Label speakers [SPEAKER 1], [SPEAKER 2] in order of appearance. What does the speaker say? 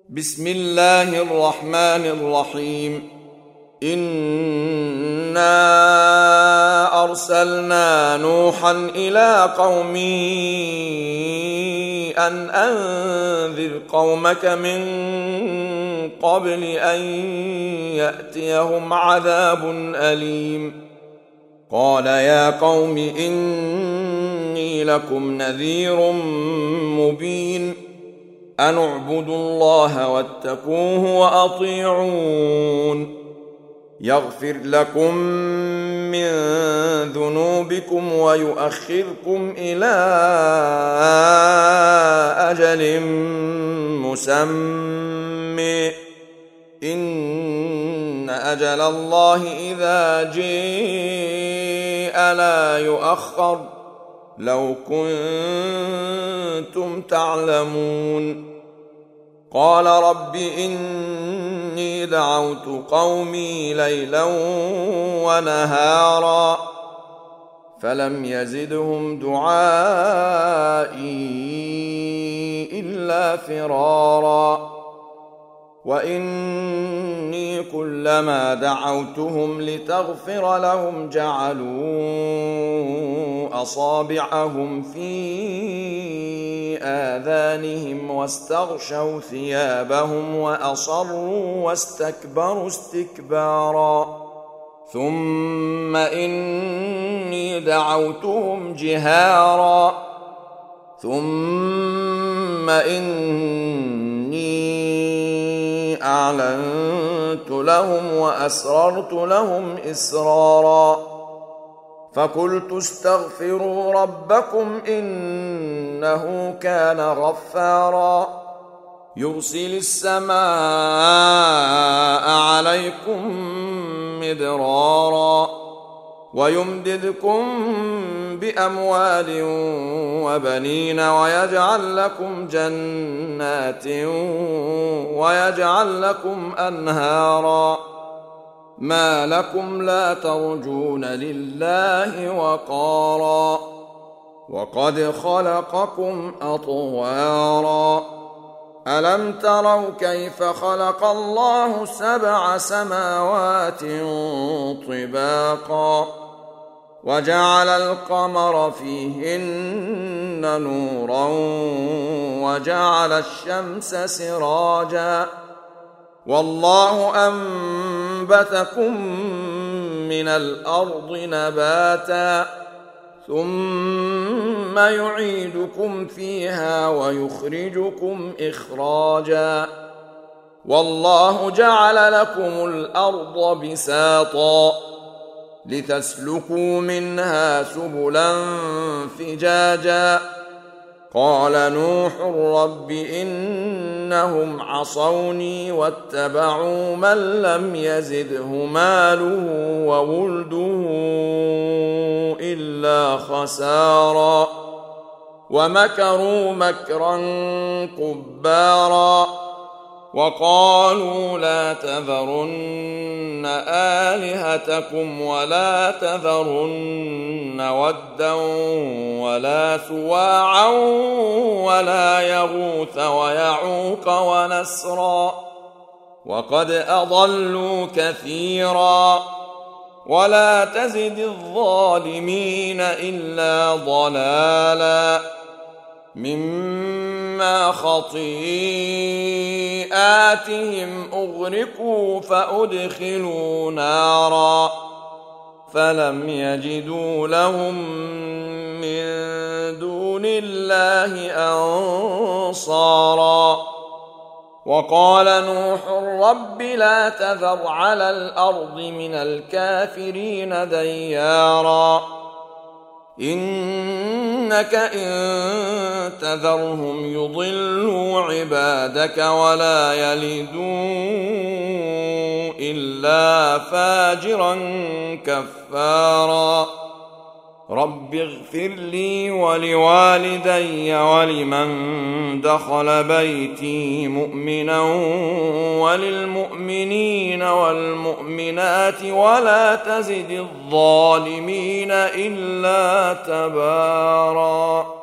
[SPEAKER 1] بسم الله الرحمن الرحيم. إنا أرسلنا نوحا إلى قومه أن أنذر قومك من قبل أن يأتيهم عذاب أليم. قال يا قوم إني لكم نذير مبين. أن اعبدوا الله واتقوه وأطيعون. يغفر لكم من ذنوبكم ويؤخركم إلى أجل مسمى إن أجل الله إذا جاء لا يؤخر لو كنتم تعلمون. قال رب إني دعوت قومي ليلا ونهارا فلم يزدهم دعائي إلا فرارا. وإني كلما دعوتهم لتغفر لهم جعلوا أصابعهم في آذانهم واستغشوا ثيابهم وأصروا واستكبروا استكبارا. ثم إني دعوتهم جهارا ثم إني أعلنت لهم وأسررت لهم إسرارا. فقلت استغفروا ربكم إنه كان غفارا يرسل السماء عليكم مدرارا ويمددكم بأموال وبنين ويجعل لكم جنات ويجعل لكم أنهارا. ما لكم لا ترجون لله وقارا وقد خلقكم أطوارا. ألم تروا كيف خلق الله 7 سماوات طباقا وجعل القمر فيهن نورا وجعل الشمس سراجا والله أنبتكم من الأرض نباتا ثم يعيدكم فيها ويخرجكم إخراجا. والله جعل لكم الأرض بساطا لتسلكوا منها سبلا فجاجا. قال نوح رب إنهم عصوني واتبعوا من لم يزده ماله وولده إلا خسارا ومكروا مكرا كبارا. وقالوا لا تذرن آلهتكم ولا تذرن ودا ولا سواعا ولا يغوث ويعوق ونسرا وقد أضلوا كثيرا ولا تزد الظالمين إلا ضلالا مما خطيئاتهم أغرقوا فأدخلوا نارا فلم يجدوا لهم من دون الله أنصارا. وقال نوح رب لا تذر على الأرض من الكافرين ديارا إنك إن تذرهم يضلوا عبادك ولا يلدوا إلا فاجرا كفارا. رب اغفر لي ولوالدي ولمن دخل بيتي مؤمنا وللمؤمنين والمؤمنات ولا تزد الظالمين إلا تبارا.